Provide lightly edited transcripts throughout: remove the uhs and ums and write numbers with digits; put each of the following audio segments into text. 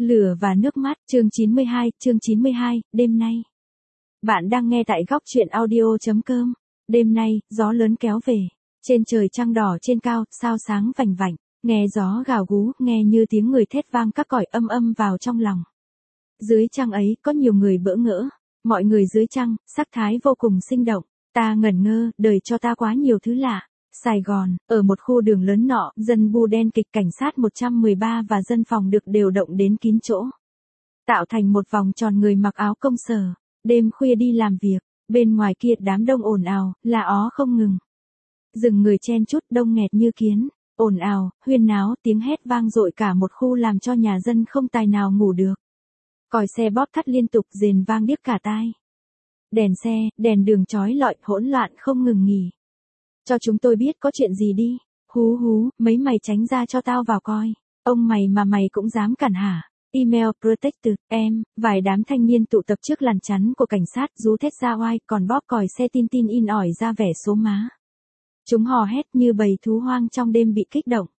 Lửa và nước mắt, chương 92, đêm nay. Bạn đang nghe tại góc chuyện audio.com. Đêm nay, gió lớn kéo về. Trên trời trăng đỏ trên cao, sao sáng vành vạnh. Nghe gió gào gú, nghe như tiếng người thét vang các cõi âm âm vào trong lòng. Dưới trăng ấy, có nhiều người bỡ ngỡ. Mọi người dưới trăng, sắc thái vô cùng sinh động. Ta ngẩn ngơ, đời cho ta quá nhiều thứ lạ. Sài Gòn, ở một khu đường lớn nọ, dân bu đen kịch cảnh sát 113 và dân phòng được điều động đến kín chỗ. Tạo thành một vòng tròn người mặc áo công sở, đêm khuya đi làm việc, bên ngoài kia đám đông ồn ào, la ó không ngừng. Rừng người chen chúc đông nghẹt như kiến, ồn ào, huyên náo, tiếng hét vang dội cả một khu làm cho nhà dân không tài nào ngủ được. Còi xe bóp thắt liên tục rền vang điếc cả tai. Đèn xe, đèn đường chói lọi hỗn loạn không ngừng nghỉ. Cho chúng tôi biết có chuyện gì đi. Hú hú, mấy mày tránh ra cho tao vào coi. Ông mày mà mày cũng dám cản hả? Email protected, em, vài đám thanh niên tụ tập trước làn chắn của cảnh sát rú thét ra oai còn bóp còi xe tin tin in ỏi ra vẻ số má. Chúng hò hét như bầy thú hoang trong đêm bị kích động.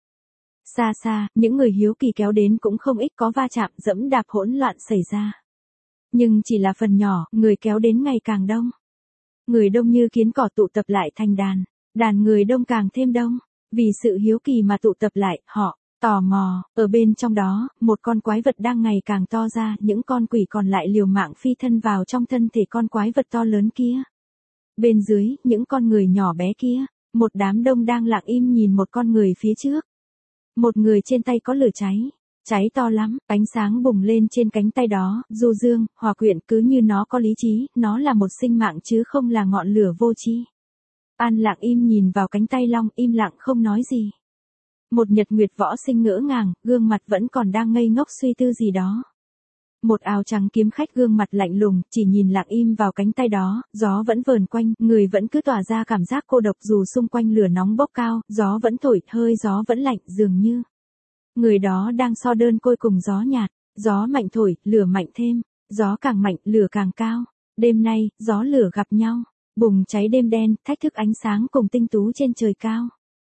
Xa xa, những người hiếu kỳ kéo đến cũng không ít có va chạm dẫm đạp hỗn loạn xảy ra. Nhưng chỉ là phần nhỏ, người kéo đến ngày càng đông. Người đông như kiến cỏ tụ tập lại thành đàn. Đàn người đông càng thêm đông, vì sự hiếu kỳ mà tụ tập lại, họ tò mò, ở bên trong đó, một con quái vật đang ngày càng to ra, những con quỷ còn lại liều mạng phi thân vào trong thân thể con quái vật to lớn kia. Bên dưới, những con người nhỏ bé kia, một đám đông đang lặng im nhìn một con người phía trước. Một người trên tay có lửa cháy, cháy to lắm, ánh sáng bùng lên trên cánh tay đó, du dương, hòa quyện cứ như nó có lý trí, nó là một sinh mạng chứ không là ngọn lửa vô tri. An lặng im nhìn vào cánh tay long, im lặng không nói gì. Một nhật nguyệt võ sinh ngỡ ngàng, gương mặt vẫn còn đang ngây ngốc suy tư gì đó. Một áo trắng kiếm khách gương mặt lạnh lùng, chỉ nhìn lặng im vào cánh tay đó, gió vẫn vờn quanh, người vẫn cứ tỏa ra cảm giác cô độc dù xung quanh lửa nóng bốc cao, gió vẫn thổi, hơi gió vẫn lạnh, dường như người đó đang so đơn côi cùng gió nhạt, gió mạnh thổi, lửa mạnh thêm, gió càng mạnh, lửa càng cao. Đêm nay, gió lửa gặp nhau. Bùng cháy đêm đen, thách thức ánh sáng cùng tinh tú trên trời cao.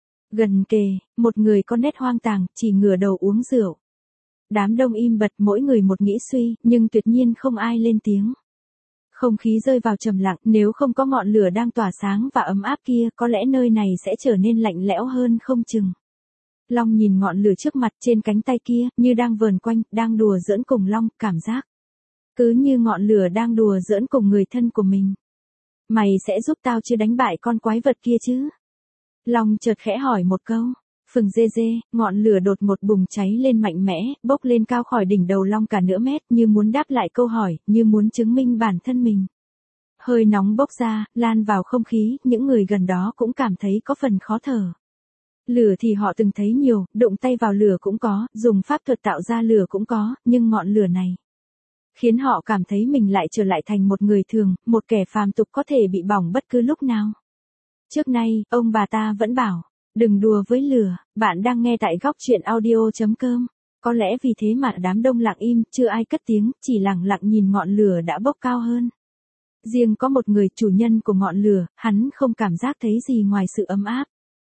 Gần kề, một người có nét hoang tàng, chỉ ngửa đầu uống rượu. Đám đông im bặt mỗi người một nghĩ suy, nhưng tuyệt nhiên không ai lên tiếng. Không khí rơi vào trầm lặng, nếu không có ngọn lửa đang tỏa sáng và ấm áp kia, có lẽ nơi này sẽ trở nên lạnh lẽo hơn không chừng. Long nhìn ngọn lửa trước mặt trên cánh tay kia, như đang vờn quanh, đang đùa giỡn cùng Long, cảm giác cứ như ngọn lửa đang đùa giỡn cùng người thân của mình. Mày sẽ giúp tao chứ đánh bại con quái vật kia chứ? Long chợt khẽ hỏi một câu. Phừng dê dê, ngọn lửa đột ngột bùng cháy lên mạnh mẽ, bốc lên cao khỏi đỉnh đầu Long cả nửa mét, như muốn đáp lại câu hỏi, như muốn chứng minh bản thân mình. Hơi nóng bốc ra, lan vào không khí, những người gần đó cũng cảm thấy có phần khó thở. Lửa thì họ từng thấy nhiều, đụng tay vào lửa cũng có, dùng pháp thuật tạo ra lửa cũng có, nhưng ngọn lửa này khiến họ cảm thấy mình lại trở lại thành một người thường, một kẻ phàm tục có thể bị bỏng bất cứ lúc nào. Trước nay, ông bà ta vẫn bảo, đừng đùa với lửa. Bạn đang nghe tại góc chuyện audio.com. Có lẽ vì thế mà đám đông lặng im, chưa ai cất tiếng, chỉ lặng lặng nhìn ngọn lửa đã bốc cao hơn. Riêng có một người chủ nhân của ngọn lửa, hắn không cảm giác thấy gì ngoài sự ấm áp.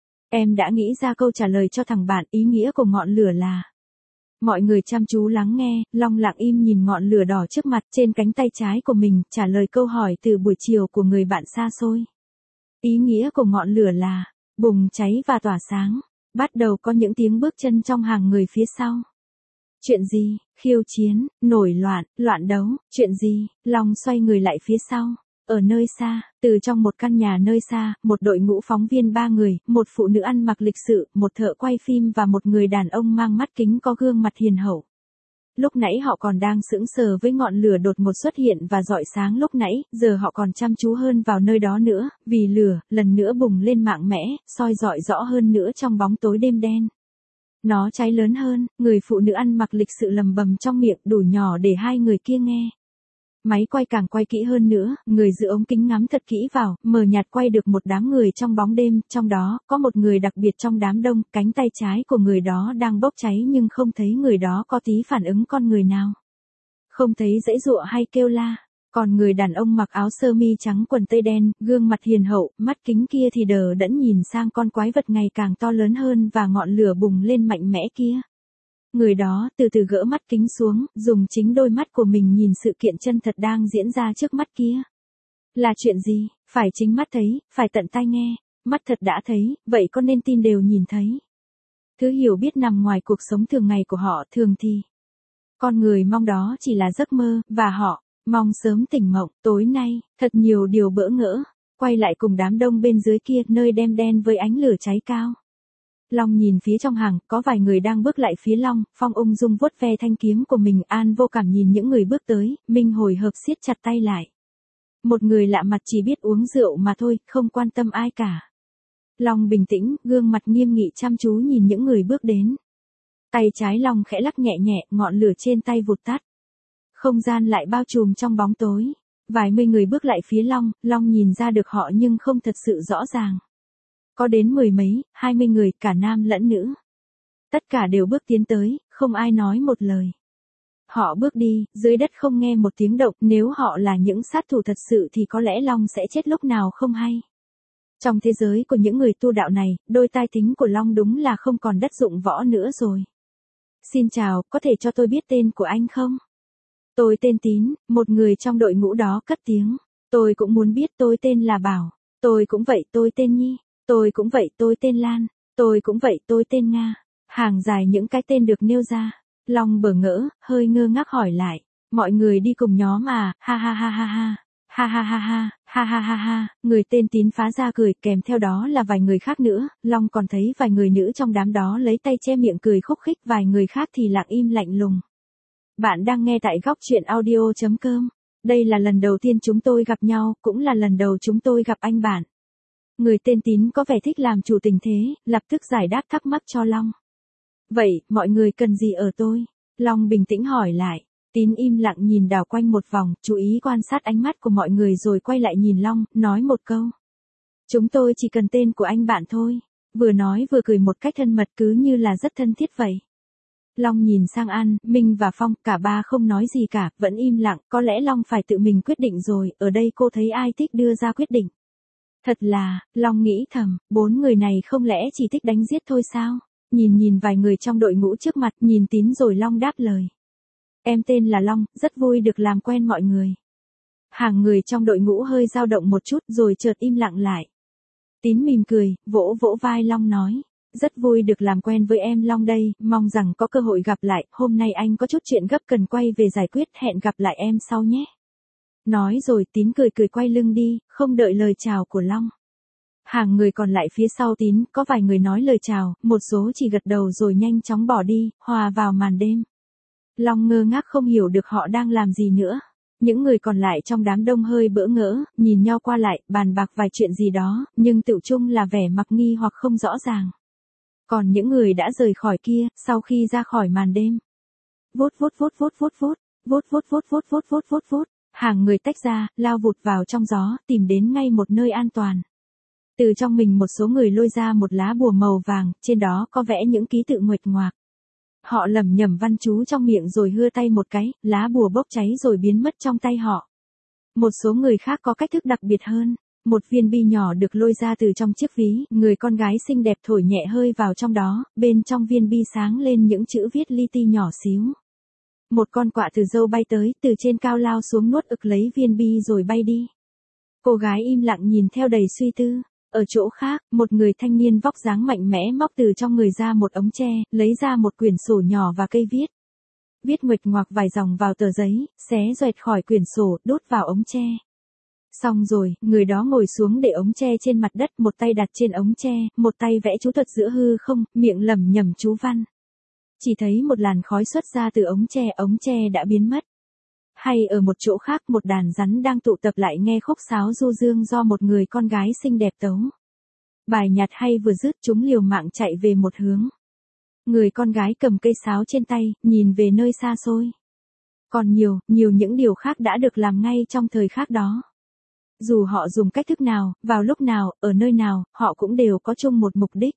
Em đã nghĩ ra câu trả lời cho thằng bạn, ý nghĩa của ngọn lửa là... Mọi người chăm chú lắng nghe, Long lặng im nhìn ngọn lửa đỏ trước mặt trên cánh tay trái của mình, trả lời câu hỏi từ buổi chiều của người bạn xa xôi. Ý nghĩa của ngọn lửa là, bùng cháy và tỏa sáng. Bắt đầu có những tiếng bước chân trong hàng người phía sau. Chuyện gì? Khiêu chiến, nổi loạn, loạn đấu, chuyện gì? Long xoay người lại phía sau. Ở nơi xa, từ trong một căn nhà nơi xa, một đội ngũ phóng viên 3 người, một phụ nữ ăn mặc lịch sự, một thợ quay phim và một người đàn ông mang mắt kính có gương mặt hiền hậu. Lúc nãy họ còn đang sững sờ với ngọn lửa đột ngột xuất hiện và rọi sáng lúc nãy, giờ họ còn chăm chú hơn vào nơi đó nữa, vì lửa, lần nữa bùng lên mạnh mẽ, soi rọi rõ hơn nữa trong bóng tối đêm đen. Nó cháy lớn hơn, người phụ nữ ăn mặc lịch sự lầm bầm trong miệng đủ nhỏ để hai người kia nghe. Máy quay càng quay kỹ hơn nữa, người giữ ống kính ngắm thật kỹ vào, mờ nhạt quay được một đám người trong bóng đêm, trong đó, có một người đặc biệt trong đám đông, cánh tay trái của người đó đang bốc cháy nhưng không thấy người đó có tí phản ứng con người nào. Không thấy giãy giụa hay kêu la. Còn người đàn ông mặc áo sơ mi trắng quần tây đen, gương mặt hiền hậu, mắt kính kia thì đờ đẫn nhìn sang con quái vật ngày càng to lớn hơn và ngọn lửa bùng lên mạnh mẽ kia. Người đó từ từ gỡ mắt kính xuống, dùng chính đôi mắt của mình nhìn sự kiện chân thật đang diễn ra trước mắt kia. Là chuyện gì? Phải chính mắt thấy, phải tận tai nghe. Mắt thật đã thấy, vậy có nên tin đều nhìn thấy. Thứ hiểu biết nằm ngoài cuộc sống thường ngày của họ, thường thì con người mong đó chỉ là giấc mơ, và họ mong sớm tỉnh mộng. Tối nay, thật nhiều điều bỡ ngỡ. Quay lại cùng đám đông bên dưới kia, nơi đen đen với ánh lửa cháy cao. Long nhìn phía trong hàng, có vài người đang bước lại phía Long, Phong ung dung vuốt ve thanh kiếm của mình, an vô cảm nhìn những người bước tới, Minh hồi hộp siết chặt tay lại. Một người lạ mặt chỉ biết uống rượu mà thôi, không quan tâm ai cả. Long bình tĩnh, gương mặt nghiêm nghị chăm chú nhìn những người bước đến. Tay trái Long khẽ lắc nhẹ nhẹ, ngọn lửa trên tay vụt tắt. Không gian lại bao trùm trong bóng tối. Vài mươi người bước lại phía Long, Long nhìn ra được họ nhưng không thật sự rõ ràng. Có đến 10 mấy, 20 người, cả nam lẫn nữ. Tất cả đều bước tiến tới, không ai nói một lời. Họ bước đi, dưới đất không nghe một tiếng động, nếu họ là những sát thủ thật sự thì có lẽ Long sẽ chết lúc nào không hay. Trong thế giới của những người tu đạo này, đôi tai thính của Long đúng là không còn đất dụng võ nữa rồi. Xin chào, có thể cho tôi biết tên của anh không? Tôi tên Tín, một người trong đội ngũ đó cất tiếng. Tôi cũng muốn biết, tôi tên là Bảo. Tôi cũng vậy, tôi tên Nhi. Tôi cũng vậy, tôi tên Lan. Tôi cũng vậy, tôi tên Nga. Hàng dài những cái tên được nêu ra. Long bỡ ngỡ, hơi ngơ ngác hỏi lại. Mọi người đi cùng nhóm à, ha ha ha ha ha. Ha ha ha ha, ha ha ha ha, người tên Tín phá ra cười, kèm theo đó là vài người khác nữa. Long còn thấy vài người nữ trong đám đó lấy tay che miệng cười khúc khích, vài người khác thì lặng im lạnh lùng. Bạn đang nghe tại góc truyện audio.com. Đây là lần đầu tiên chúng tôi gặp nhau, cũng là lần đầu chúng tôi gặp anh bạn. Người tên Tín có vẻ thích làm chủ tình thế, lập tức giải đáp thắc mắc cho Long. Vậy, mọi người cần gì ở tôi? Long bình tĩnh hỏi lại. Tín im lặng nhìn đảo quanh một vòng, chú ý quan sát ánh mắt của mọi người rồi quay lại nhìn Long, nói một câu. Chúng tôi chỉ cần tên của anh bạn thôi. Vừa nói vừa cười một cách thân mật, cứ như là rất thân thiết vậy. Long nhìn sang An, Minh và Phong, cả ba không nói gì cả, vẫn im lặng, có lẽ Long phải tự mình quyết định rồi, ở đây cô thấy ai thích đưa ra quyết định. Thật là, Long nghĩ thầm, 4 người này không lẽ chỉ thích đánh giết thôi sao? Nhìn vài người trong đội ngũ trước mặt, nhìn Tín rồi Long đáp lời. Em tên là Long, rất vui được làm quen mọi người. Hàng người trong đội ngũ hơi dao động một chút rồi chợt im lặng lại. Tín mỉm cười, vỗ vỗ vai Long nói. Rất vui được làm quen với em Long đây, mong rằng có cơ hội gặp lại, hôm nay anh có chút chuyện gấp cần quay về giải quyết, hẹn gặp lại em sau nhé. Nói rồi Tín cười quay lưng đi, không đợi lời chào của Long. Hàng người còn lại phía sau Tín, có vài người nói lời chào, một số chỉ gật đầu rồi nhanh chóng bỏ đi, hòa vào màn đêm. Long ngơ ngác không hiểu được họ đang làm gì nữa. Những người còn lại trong đám đông hơi bỡ ngỡ, nhìn nhau qua lại, bàn bạc vài chuyện gì đó, nhưng tựu chung là vẻ mặc nghi hoặc không rõ ràng. Còn những người đã rời khỏi kia, sau khi ra khỏi màn đêm. Vút vút vút vút vút vút, vút vút vút vút vút vút vút vút, hàng người tách ra, lao vụt vào trong gió, tìm đến ngay một nơi an toàn. Từ trong mình một số người lôi ra một lá bùa màu vàng, trên đó có vẽ những ký tự nguệch ngoạc. Họ lẩm nhẩm văn chú trong miệng rồi hưa tay một cái, lá bùa bốc cháy rồi biến mất trong tay họ. Một số người khác có cách thức đặc biệt hơn. Một viên bi nhỏ được lôi ra từ trong chiếc ví, người con gái xinh đẹp thổi nhẹ hơi vào trong đó, bên trong viên bi sáng lên những chữ viết li ti nhỏ xíu. Một con quạ từ dâu bay tới, từ trên cao lao xuống nuốt ực lấy viên bi rồi bay đi. Cô gái im lặng nhìn theo đầy suy tư. Ở chỗ khác, một người thanh niên vóc dáng mạnh mẽ móc từ trong người ra một ống tre, lấy ra một quyển sổ nhỏ và cây viết. Viết nguệch ngoạc vài dòng vào tờ giấy, xé xoẹt khỏi quyển sổ, đốt vào ống tre. Xong rồi, người đó ngồi xuống để ống tre trên mặt đất, một tay đặt trên ống tre, một tay vẽ chú thuật giữa hư không, miệng lẩm nhẩm chú văn. Chỉ thấy một làn khói xuất ra từ ống tre đã biến mất. Hay ở một chỗ khác, một đàn rắn đang tụ tập lại nghe khúc sáo du dương do một người con gái xinh đẹp tấu. Bài nhạc hay vừa dứt, chúng liều mạng chạy về một hướng. Người con gái cầm cây sáo trên tay, nhìn về nơi xa xôi. Còn nhiều những điều khác đã được làm ngay trong thời khắc đó. Dù họ dùng cách thức nào, vào lúc nào, ở nơi nào, họ cũng đều có chung một mục đích.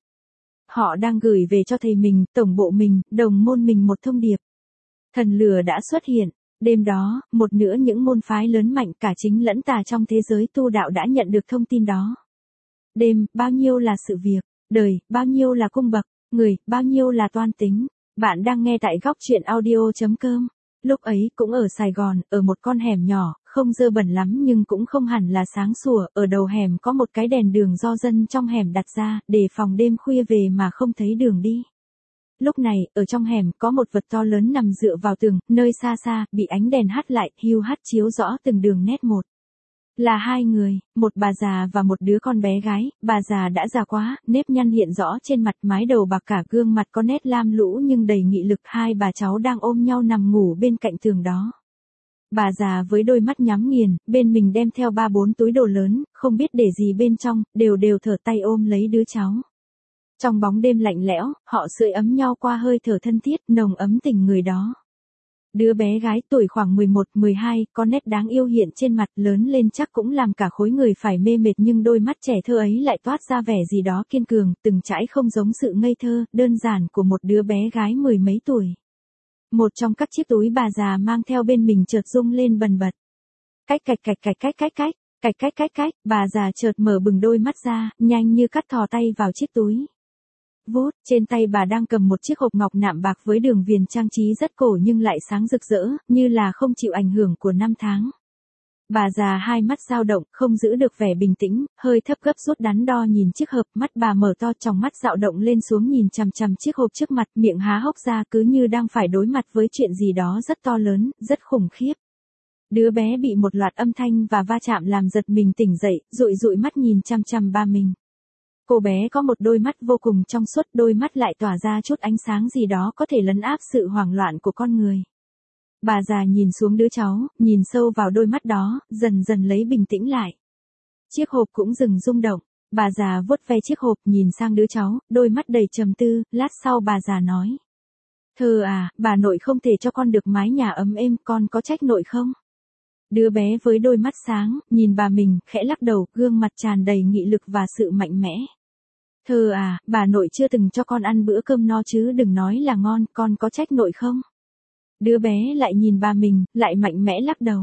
Họ đang gửi về cho thầy mình, tổng bộ mình, đồng môn mình một thông điệp. Thần lửa đã xuất hiện. Đêm đó, một nữa những môn phái lớn mạnh cả chính lẫn tà trong thế giới tu đạo đã nhận được thông tin đó. Đêm, bao nhiêu là sự việc, đời, bao nhiêu là cung bậc, người, bao nhiêu là toan tính. Bạn đang nghe tại góc chuyện audio.com. Lúc ấy cũng ở Sài Gòn, ở một con hẻm nhỏ, không dơ bẩn lắm nhưng cũng không hẳn là sáng sủa, ở đầu hẻm có một cái đèn đường do dân trong hẻm đặt ra, để phòng đêm khuya về mà không thấy đường đi. Lúc này, ở trong hẻm có một vật to lớn nằm dựa vào tường, nơi xa xa, bị ánh đèn hắt lại, hiu hắt chiếu rõ từng đường nét một. Là hai người, một bà già và một đứa con bé gái, bà già đã già quá, nếp nhăn hiện rõ trên mặt, mái đầu bạc cả, gương mặt có nét lam lũ nhưng đầy nghị lực, hai bà cháu đang ôm nhau nằm ngủ bên cạnh tường đó. Bà già với đôi mắt nhắm nghiền, bên mình đem theo 3-4 túi đồ lớn, không biết để gì bên trong, đều thở tay ôm lấy đứa cháu. Trong bóng đêm lạnh lẽo, họ sưởi ấm nhau qua hơi thở thân thiết, nồng ấm tình người đó. Đứa bé gái tuổi khoảng 11-12, có nét đáng yêu hiện trên mặt, lớn lên chắc cũng làm cả khối người phải mê mệt, nhưng đôi mắt trẻ thơ ấy lại toát ra vẻ gì đó kiên cường, từng trải không giống sự ngây thơ, đơn giản của một đứa bé gái mười mấy tuổi. Một trong các chiếc túi bà già mang theo bên mình chợt rung lên bần bật. Cách, bà già chợt mở bừng đôi mắt ra, nhanh như cắt thò tay vào chiếc túi. Vút, trên tay bà đang cầm một chiếc hộp ngọc nạm bạc với đường viền trang trí rất cổ nhưng lại sáng rực rỡ, như là không chịu ảnh hưởng của năm tháng. Bà già hai mắt dao động, không giữ được vẻ bình tĩnh, hơi thấp gấp rút đắn đo nhìn chiếc hộp, mắt bà mở to, tròng mắt dao động lên xuống nhìn chằm chằm chiếc hộp trước mặt, miệng há hốc ra cứ như đang phải đối mặt với chuyện gì đó rất to lớn, rất khủng khiếp. Đứa bé bị một loạt âm thanh và va chạm làm giật mình tỉnh dậy, dụi mắt nhìn chằm chằm ba mình. Cô bé có một đôi mắt vô cùng trong suốt, đôi mắt lại tỏa ra chút ánh sáng gì đó có thể lấn áp sự hoảng loạn của con người. Bà già nhìn xuống đứa cháu, nhìn sâu vào đôi mắt đó, dần dần lấy bình tĩnh lại. Chiếc hộp cũng dừng rung động, bà già vuốt ve chiếc hộp nhìn sang đứa cháu, đôi mắt đầy trầm tư, lát sau bà già nói. Thơ à, bà nội không thể cho con được mái nhà ấm êm, con có trách nội không? Đứa bé với đôi mắt sáng, nhìn bà mình, khẽ lắc đầu, gương mặt tràn đầy nghị lực và sự mạnh mẽ. Thơ à, bà nội chưa từng cho con ăn bữa cơm no chứ đừng nói là ngon, con có trách nội không? Đứa bé lại nhìn bà mình, lại mạnh mẽ lắc đầu.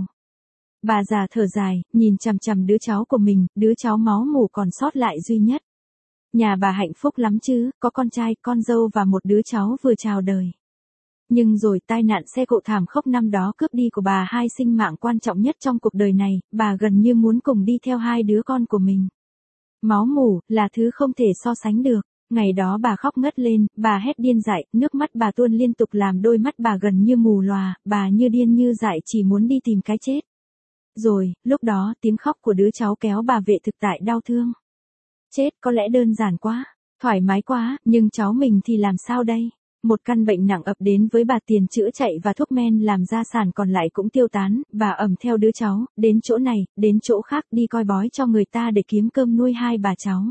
Bà già thở dài, nhìn chằm chằm đứa cháu của mình, đứa cháu máu mủ còn sót lại duy nhất. Nhà bà hạnh phúc lắm chứ, có con trai, con dâu và một đứa cháu vừa chào đời. Nhưng rồi tai nạn xe cộ thảm khốc năm đó cướp đi của bà hai sinh mạng quan trọng nhất trong cuộc đời này, bà gần như muốn cùng đi theo hai đứa con của mình. Máu mủ, là thứ không thể so sánh được. Ngày đó bà khóc ngất lên, bà hét điên dại, nước mắt bà tuôn liên tục làm đôi mắt bà gần như mù lòa, bà như điên như dại chỉ muốn đi tìm cái chết. Rồi, lúc đó, tiếng khóc của đứa cháu kéo bà về thực tại đau thương. Chết có lẽ đơn giản quá, thoải mái quá, nhưng cháu mình thì làm sao đây? Một căn bệnh nặng ập đến với bà, tiền chữa chạy và thuốc men làm gia sản còn lại cũng tiêu tán, bà ẵm theo đứa cháu, đến chỗ này, đến chỗ khác đi coi bói cho người ta để kiếm cơm nuôi hai bà cháu.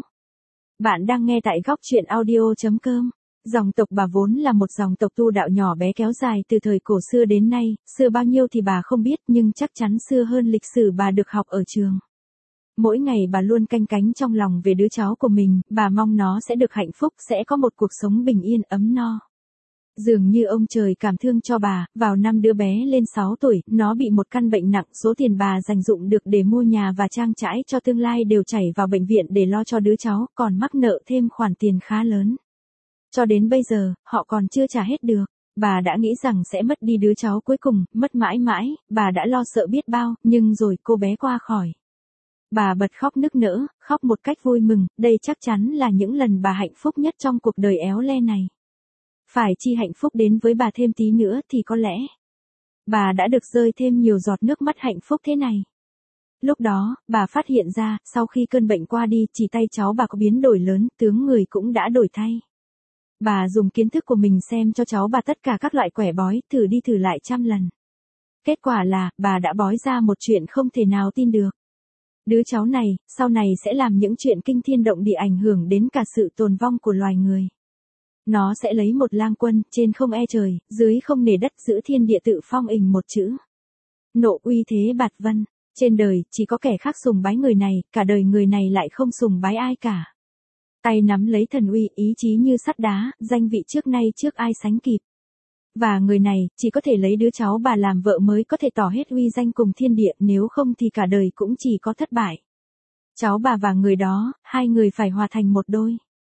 Bạn đang nghe tại góc chuyện audio.com. Dòng tộc bà vốn là một dòng tộc tu đạo nhỏ bé kéo dài từ thời cổ xưa đến nay, xưa bao nhiêu thì bà không biết nhưng chắc chắn xưa hơn lịch sử bà được học ở trường. Mỗi ngày bà luôn canh cánh trong lòng về đứa cháu của mình, bà mong nó sẽ được hạnh phúc, sẽ có một cuộc sống bình yên ấm no. Dường như ông trời cảm thương cho bà, vào năm đứa bé lên 6 tuổi, nó bị một căn bệnh nặng, số tiền bà dành dụm được để mua nhà và trang trải cho tương lai đều chảy vào bệnh viện để lo cho đứa cháu, còn mắc nợ thêm khoản tiền khá lớn. Cho đến bây giờ, họ còn chưa trả hết được. Bà đã nghĩ rằng sẽ mất đi đứa cháu cuối cùng, mất mãi mãi, bà đã lo sợ biết bao, nhưng rồi cô bé qua khỏi. Bà bật khóc nức nở, khóc một cách vui mừng, đây chắc chắn là những lần bà hạnh phúc nhất trong cuộc đời éo le này. Phải chi hạnh phúc đến với bà thêm tí nữa thì có lẽ bà đã được rơi thêm nhiều giọt nước mắt hạnh phúc thế này. Lúc đó, bà phát hiện ra, sau khi cơn bệnh qua đi, chỉ tay cháu bà có biến đổi lớn, tướng người cũng đã đổi thay. Bà dùng kiến thức của mình xem cho cháu bà tất cả các loại quẻ bói, thử đi thử lại trăm lần. Kết quả là, bà đã bói ra một chuyện không thể nào tin được. Đứa cháu này, sau này sẽ làm những chuyện kinh thiên động địa ảnh hưởng đến cả sự tồn vong của loài người. Nó sẽ lấy một lang quân, trên không e trời, dưới không nể đất, giữ thiên địa tự phong ình một chữ. Nộ uy thế bạt vân. Trên đời, chỉ có kẻ khác sùng bái người này, cả đời người này lại không sùng bái ai cả. Tay nắm lấy thần uy, ý chí như sắt đá, danh vị trước nay trước ai sánh kịp. Và người này, chỉ có thể lấy đứa cháu bà làm vợ mới có thể tỏ hết uy danh cùng thiên địa, nếu không thì cả đời cũng chỉ có thất bại. Cháu bà và người đó, hai người phải hòa thành một đôi.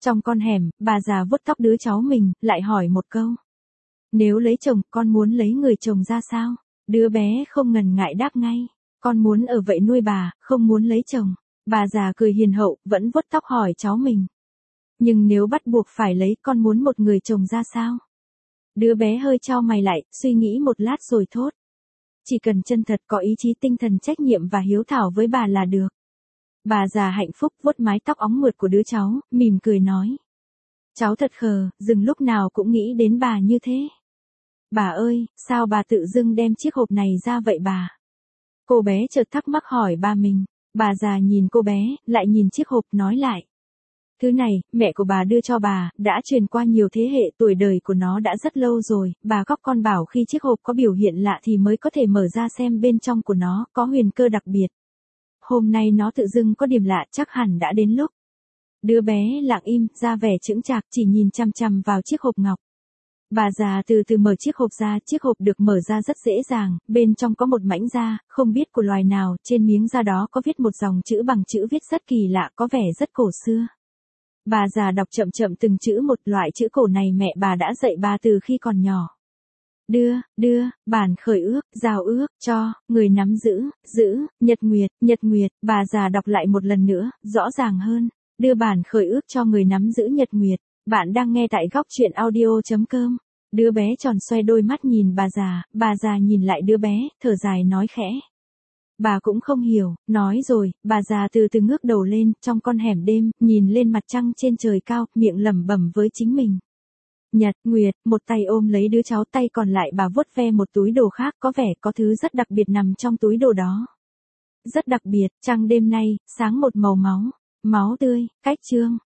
Trong con hẻm, bà già vuốt tóc đứa cháu mình, lại hỏi một câu. Nếu lấy chồng, con muốn lấy người chồng ra sao? Đứa bé không ngần ngại đáp ngay. Con muốn ở vậy nuôi bà, không muốn lấy chồng. Bà già cười hiền hậu, vẫn vuốt tóc hỏi cháu mình. Nhưng nếu bắt buộc phải lấy, con muốn một người chồng ra sao? Đứa bé hơi chau mày lại, suy nghĩ một lát rồi thốt. Chỉ cần chân thật, có ý chí, tinh thần trách nhiệm và hiếu thảo với bà là được. Bà già hạnh phúc vuốt mái tóc óng mượt của đứa cháu, mỉm cười nói. Cháu thật khờ, dừng lúc nào cũng nghĩ đến bà như thế. Bà ơi, sao bà tự dưng đem chiếc hộp này ra vậy bà? Cô bé chợt thắc mắc hỏi ba mình. Bà già nhìn cô bé, lại nhìn chiếc hộp nói lại. Thứ này, mẹ của bà đưa cho bà, đã truyền qua nhiều thế hệ, tuổi đời của nó đã rất lâu rồi, bà khóc con bảo khi chiếc hộp có biểu hiện lạ thì mới có thể mở ra xem bên trong của nó có huyền cơ đặc biệt. Hôm nay nó tự dưng có điểm lạ, chắc hẳn đã đến lúc. Đứa bé lặng im, ra vẻ chững chạc, chỉ nhìn chằm chằm vào chiếc hộp ngọc. Bà già từ từ mở chiếc hộp ra, chiếc hộp được mở ra rất dễ dàng, bên trong có một mảnh da, không biết của loài nào, trên miếng da đó có viết một dòng chữ bằng chữ viết rất kỳ lạ, có vẻ rất cổ xưa. Bà già đọc chậm chậm từng chữ một, loại chữ cổ này mẹ bà đã dạy bà từ khi còn nhỏ. Đưa, bản khởi ước, giao ước, cho, người nắm giữ, nhật nguyệt, bà già đọc lại một lần nữa, rõ ràng hơn, đưa bản khởi ước cho người nắm giữ nhật nguyệt. Bạn đang nghe tại góc truyện audio.com. Đứa bé tròn xoe đôi mắt nhìn bà già nhìn lại đứa bé, thở dài nói khẽ. Bà cũng không hiểu, nói rồi, bà già từ từ ngước đầu lên, trong con hẻm đêm, nhìn lên mặt trăng trên trời cao, miệng lẩm bẩm với chính mình. Nhật, Nguyệt, một tay ôm lấy đứa cháu, tay còn lại bà vuốt ve một túi đồ khác, có vẻ có thứ rất đặc biệt nằm trong túi đồ đó. Rất đặc biệt, trăng đêm nay, sáng một màu máu tươi, cách chương.